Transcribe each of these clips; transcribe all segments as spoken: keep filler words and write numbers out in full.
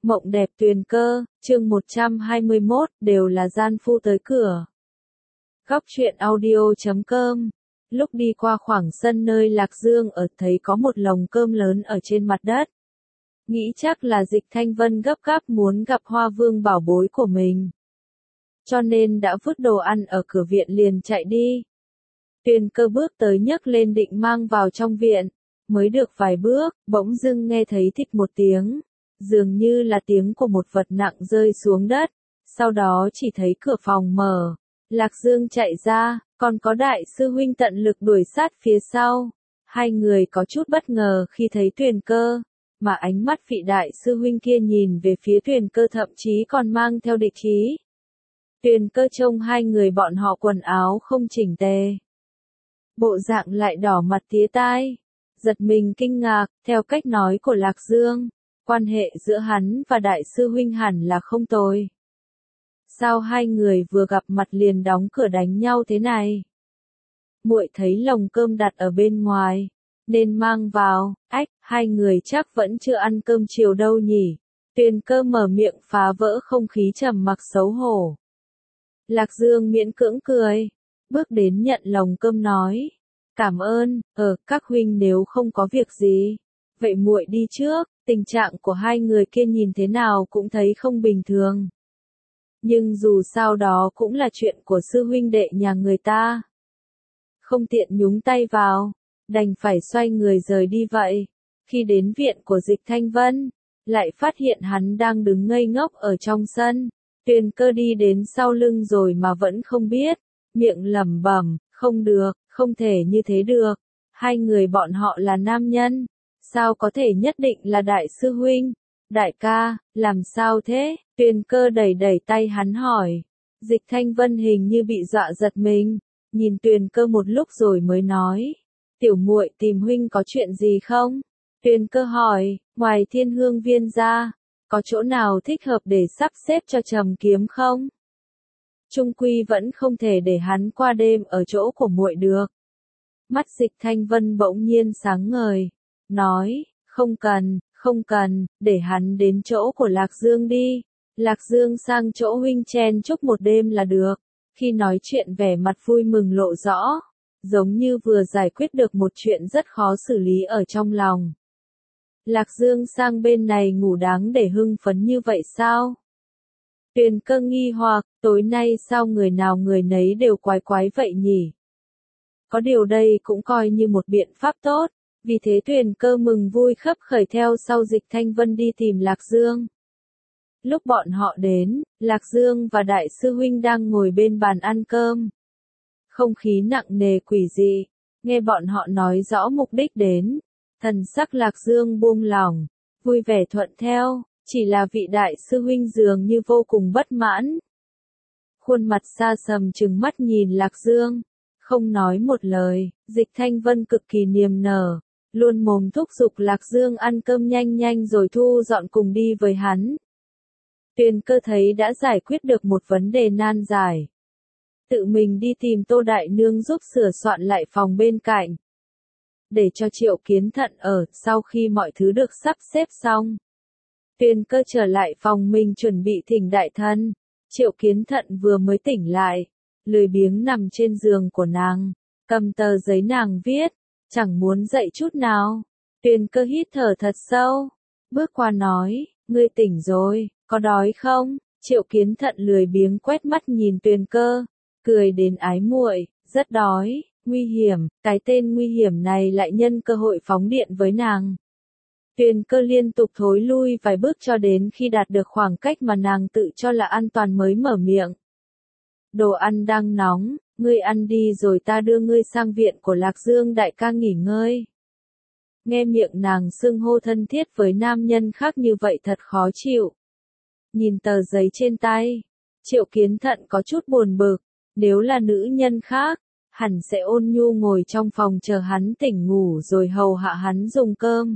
Mộng đẹp tuyền cơ, chương một trăm hai mươi mốt, đều là gian phu tới cửa. Góc truyện audio chấm com. Lúc đi qua khoảng sân nơi Lạc Dương ở thấy có một lồng cơm lớn ở trên mặt đất. Nghĩ chắc là Dịch Thanh Vân gấp gáp muốn gặp Hoa Vương bảo bối của mình. Cho nên đã vứt đồ ăn ở cửa viện liền chạy đi. Tuyền cơ bước tới nhấc lên định mang vào trong viện. Mới được vài bước, bỗng dưng nghe thấy thịch một tiếng. Dường như là tiếng của một vật nặng rơi xuống đất. Sau đó chỉ thấy cửa phòng mở. Lạc Dương chạy ra, còn có đại sư huynh tận lực đuổi sát phía sau. Hai người có chút bất ngờ khi thấy Tuyền cơ. Mà ánh mắt vị đại sư huynh kia nhìn về phía Tuyền cơ thậm chí còn mang theo địch ý. Tuyền cơ trông hai người bọn họ quần áo không chỉnh tề. Bộ dạng lại đỏ mặt tía tai. Giật mình kinh ngạc, theo cách nói của Lạc Dương. Quan hệ giữa hắn và đại sư huynh hẳn là không tồi. Sao hai người vừa gặp mặt liền đóng cửa đánh nhau thế này? Muội thấy lồng cơm đặt ở bên ngoài, nên mang vào. Ách, hai người chắc vẫn chưa ăn cơm chiều đâu nhỉ? Tuyền cơ mở miệng phá vỡ không khí trầm mặc xấu hổ. Lạc Dương miễn cưỡng cười, bước đến nhận lồng cơm nói. Cảm ơn, ờ, các huynh nếu không có việc gì. Vậy muội đi trước. Tình trạng của hai người kia nhìn thế nào cũng thấy không bình thường. Nhưng dù sao đó cũng là chuyện của sư huynh đệ nhà người ta. Không tiện nhúng tay vào, đành phải xoay người rời đi vậy. Khi đến viện của Dịch Thanh Vân, lại phát hiện hắn đang đứng ngây ngốc ở trong sân. Tuyền cơ đi đến sau lưng rồi mà vẫn không biết, miệng lẩm bẩm, không được, không thể như thế được. Hai người bọn họ là nam nhân. Sao có thể nhất định là đại sư huynh? Đại ca, làm sao thế? Tuyền cơ đẩy đẩy tay hắn hỏi. Dịch Thanh Vân hình như bị dọa giật mình, nhìn Tuyền cơ một lúc rồi mới nói. Tiểu muội tìm huynh có chuyện gì không? Tuyền cơ hỏi, ngoài Thiên Hương Viên ra, có chỗ nào thích hợp để sắp xếp cho Trầm Kiếm không? Trung quy vẫn không thể để hắn qua đêm ở chỗ của muội được. Mắt Dịch Thanh Vân bỗng nhiên sáng ngời. Nói, không cần, không cần, để hắn đến chỗ của Lạc Dương đi. Lạc Dương sang chỗ huynh chen chúc một đêm là được. Khi nói chuyện vẻ mặt vui mừng lộ rõ, giống như vừa giải quyết được một chuyện rất khó xử lý ở trong lòng. Lạc Dương sang bên này ngủ đáng để hưng phấn như vậy sao? Tuyền cơ nghi hoặc, tối nay sao người nào người nấy đều quái quái vậy nhỉ? Có điều đây cũng coi như một biện pháp tốt. Vì thế Tuyền cơ mừng vui khấp khởi theo sau Dịch Thanh Vân đi tìm Lạc Dương. Lúc bọn họ đến, Lạc Dương và đại sư huynh đang ngồi bên bàn ăn cơm. Không khí nặng nề quỷ dị, nghe bọn họ nói rõ mục đích đến. Thần sắc Lạc Dương buông lỏng, vui vẻ thuận theo, chỉ là vị đại sư huynh dường như vô cùng bất mãn. Khuôn mặt xa sầm trừng mắt nhìn Lạc Dương, không nói một lời. Dịch Thanh Vân cực kỳ niềm nở. Luôn mồm thúc giục Lạc Dương ăn cơm nhanh nhanh rồi thu dọn cùng đi với hắn. Tuyền cơ thấy đã giải quyết được một vấn đề nan giải. Tự mình đi tìm Tô Đại Nương giúp sửa soạn lại phòng bên cạnh. Để cho Triệu Kiến Thận ở, sau khi mọi thứ được sắp xếp xong. Tuyền cơ trở lại phòng mình chuẩn bị thỉnh đại thân. Triệu Kiến Thận vừa mới tỉnh lại, lười biếng nằm trên giường của nàng, cầm tờ giấy nàng viết. Chẳng muốn dậy chút nào. Tuyền cơ hít thở thật sâu. Bước qua nói, ngươi tỉnh rồi, có đói không? Triệu Kiến Thận lười biếng quét mắt nhìn Tuyền cơ. Cười đến ái muội, rất đói, nguy hiểm, cái tên nguy hiểm này lại nhân cơ hội phóng điện với nàng. Tuyền cơ liên tục thối lui vài bước cho đến khi đạt được khoảng cách mà nàng tự cho là an toàn mới mở miệng. Đồ ăn đang nóng. Ngươi ăn đi rồi ta đưa ngươi sang viện của Lạc Dương đại ca nghỉ ngơi. Nghe miệng nàng xưng hô thân thiết với nam nhân khác như vậy thật khó chịu. Nhìn tờ giấy trên tay, Triệu Kiến Thận có chút buồn bực. Nếu là nữ nhân khác, hẳn sẽ ôn nhu ngồi trong phòng chờ hắn tỉnh ngủ rồi hầu hạ hắn dùng cơm.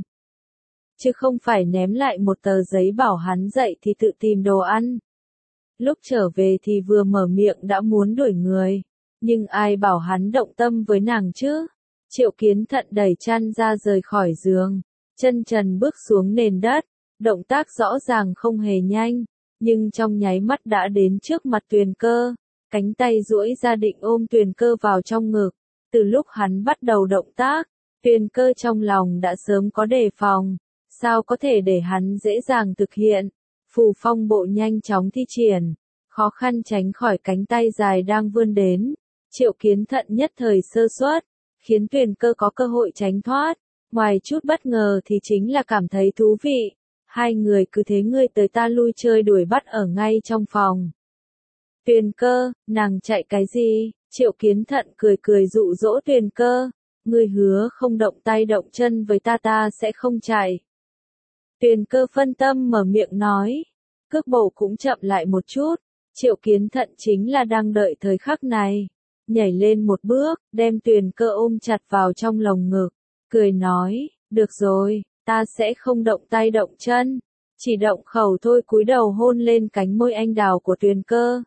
Chứ không phải ném lại một tờ giấy bảo hắn dậy thì tự tìm đồ ăn. Lúc trở về thì vừa mở miệng đã muốn đuổi người. Nhưng ai bảo hắn động tâm với nàng chứ? Triệu Kiến Thận đẩy chăn ra rời khỏi giường, chân trần bước xuống nền đất, Động tác rõ ràng không hề nhanh, nhưng trong nháy mắt đã đến trước mặt Tuyền Cơ, cánh tay duỗi ra định ôm Tuyền Cơ vào trong ngực. Từ lúc hắn bắt đầu động tác, Tuyền Cơ trong lòng đã sớm có đề phòng, sao có thể để hắn dễ dàng thực hiện. Phù phong bộ nhanh chóng thi triển, khó khăn tránh khỏi cánh tay dài đang vươn đến. Triệu Kiến Thận nhất thời sơ suất, khiến Tuyền Cơ có cơ hội tránh thoát. Ngoài chút bất ngờ thì chính là cảm thấy thú vị. Hai người cứ thế ngươi tới ta lui chơi đuổi bắt ở ngay trong phòng. Tuyền Cơ, nàng chạy cái gì? Triệu Kiến Thận cười cười dụ dỗ Tuyền Cơ. Ngươi hứa không động tay động chân với ta ta sẽ không chạy. Tuyền Cơ phân tâm mở miệng nói. Cước bộ cũng chậm lại một chút. Triệu Kiến Thận chính là đang đợi thời khắc này. Nhảy lên một bước, đem Tuyền Cơ ôm chặt vào trong lồng ngực. Cười nói, được rồi, ta sẽ không động tay động chân. Chỉ động khẩu thôi, cúi đầu hôn lên cánh môi anh đào của Tuyền Cơ.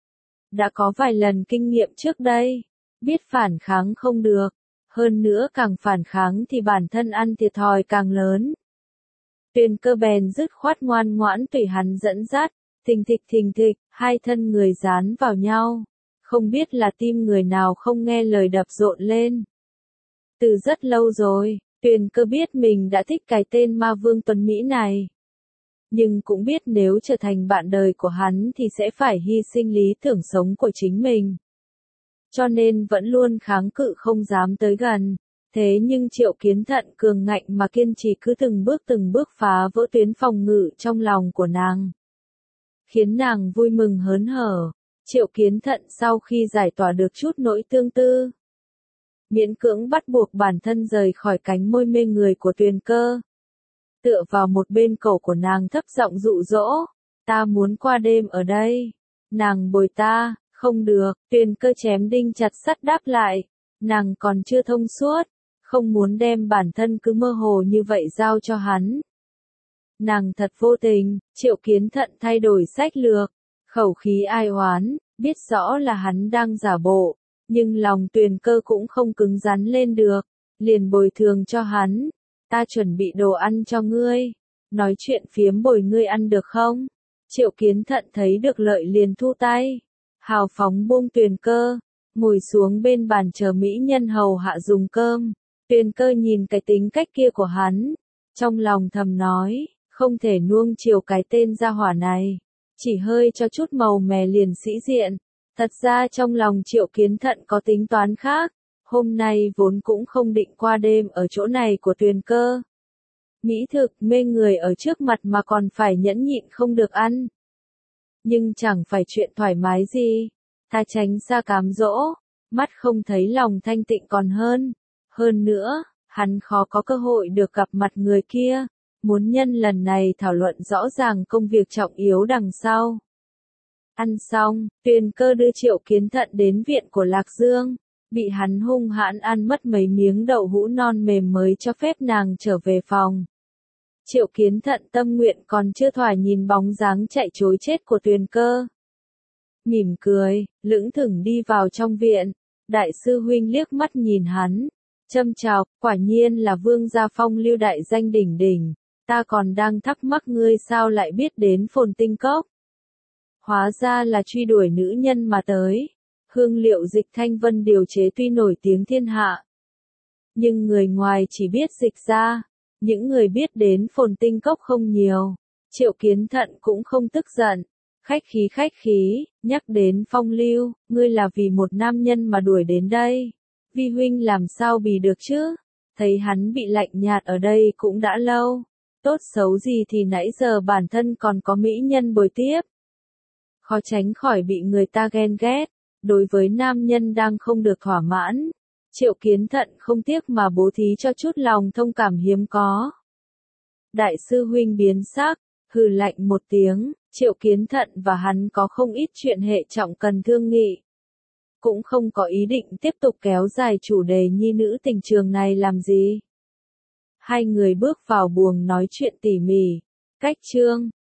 Đã có vài lần kinh nghiệm trước đây, biết phản kháng không được. Hơn nữa càng phản kháng thì bản thân ăn thiệt thòi càng lớn. Tuyền Cơ bèn dứt khoát ngoan ngoãn tùy hắn dẫn dắt, thình thịch thình thịch, hai thân người dán vào nhau. Không biết là tim người nào không nghe lời đập rộn lên. Từ rất lâu rồi, Tuyền Cơ biết mình đã thích cái tên Ma Vương Tuấn Mỹ này. Nhưng cũng biết nếu trở thành bạn đời của hắn thì sẽ phải hy sinh lý tưởng sống của chính mình. Cho nên vẫn luôn kháng cự không dám tới gần. Thế nhưng Triệu Kiến Thận cường ngạnh mà kiên trì cứ từng bước từng bước phá vỡ tuyến phòng ngự trong lòng của nàng. Khiến nàng vui mừng hớn hở. Triệu Kiến Thận sau khi giải tỏa được chút nỗi tương tư, miễn cưỡng bắt buộc bản thân rời khỏi cánh môi mê người của Tuyền Cơ. Tựa vào một bên cổ của nàng thấp giọng dụ dỗ, ta muốn qua đêm ở đây. Nàng bồi ta, không được, Tuyền Cơ chém đinh chặt sắt đáp lại, nàng còn chưa thông suốt, không muốn đem bản thân cứ mơ hồ như vậy giao cho hắn. Nàng thật vô tình, Triệu Kiến Thận thay đổi sách lược, khẩu khí ai oán, biết rõ là hắn đang giả bộ, nhưng lòng Tuyền Cơ cũng không cứng rắn lên được, liền bồi thường cho hắn, ta chuẩn bị đồ ăn cho ngươi, nói chuyện phiếm bồi ngươi ăn được không? Triệu Kiến Thận thấy được lợi liền thu tay, hào phóng buông Tuyền Cơ, ngồi xuống bên bàn chờ mỹ nhân hầu hạ dùng cơm. Tuyền Cơ nhìn cái tính cách kia của hắn, trong lòng thầm nói, không thể nuông chiều cái tên gia hỏa này, chỉ hơi cho chút màu mè liền sĩ diện. Thật ra trong lòng Triệu Kiến Thận có tính toán khác, hôm nay vốn cũng không định qua đêm ở chỗ này của Tuyền Cơ. Mỹ thực mê người ở trước mặt mà còn phải nhẫn nhịn không được ăn. Nhưng chẳng phải chuyện thoải mái gì, ta tránh xa cám dỗ, mắt không thấy lòng thanh tịnh còn hơn. Hơn nữa, hắn khó có cơ hội được gặp mặt người kia, muốn nhân lần này thảo luận rõ ràng công việc trọng yếu đằng sau. Ăn xong, Tuyền Cơ đưa Triệu Kiến Thận đến viện của Lạc Dương, bị hắn hung hãn ăn mất mấy miếng đậu hũ non mềm mới cho phép nàng trở về phòng. Triệu Kiến Thận tâm nguyện còn chưa thỏa nhìn bóng dáng chạy trối chết của Tuyền Cơ. Mỉm cười, lững thững đi vào trong viện, đại sư huynh liếc mắt nhìn hắn, châm chọc, quả nhiên là vương gia phong lưu đại danh đỉnh đỉnh, ta còn đang thắc mắc ngươi sao lại biết đến Phồn Tinh Cốc. Hóa ra là truy đuổi nữ nhân mà tới. Hương liệu dịch thanh vân điều chế tuy nổi tiếng thiên hạ, nhưng người ngoài chỉ biết dịch ra, những người biết đến Phồn Tinh Cốc không nhiều. Triệu Kiến Thận cũng không tức giận, khách khí khách khí, nhắc đến phong lưu, ngươi là vì một nam nhân mà đuổi đến đây. Vi huynh làm sao bì được chứ? Thấy hắn bị lạnh nhạt ở đây cũng đã lâu, tốt xấu gì thì nãy giờ bản thân còn có mỹ nhân bồi tiếp. Khó tránh khỏi bị người ta ghen ghét, đối với nam nhân đang không được thỏa mãn. Triệu Kiến Thận không tiếc mà bố thí cho chút lòng thông cảm hiếm có. Đại sư huynh biến sắc, hừ lạnh một tiếng, Triệu Kiến Thận và hắn có không ít chuyện hệ trọng cần thương nghị. Cũng không có ý định tiếp tục kéo dài chủ đề nhi nữ tình trường này làm gì. Hai người bước vào buồng nói chuyện tỉ mỉ. Cách chương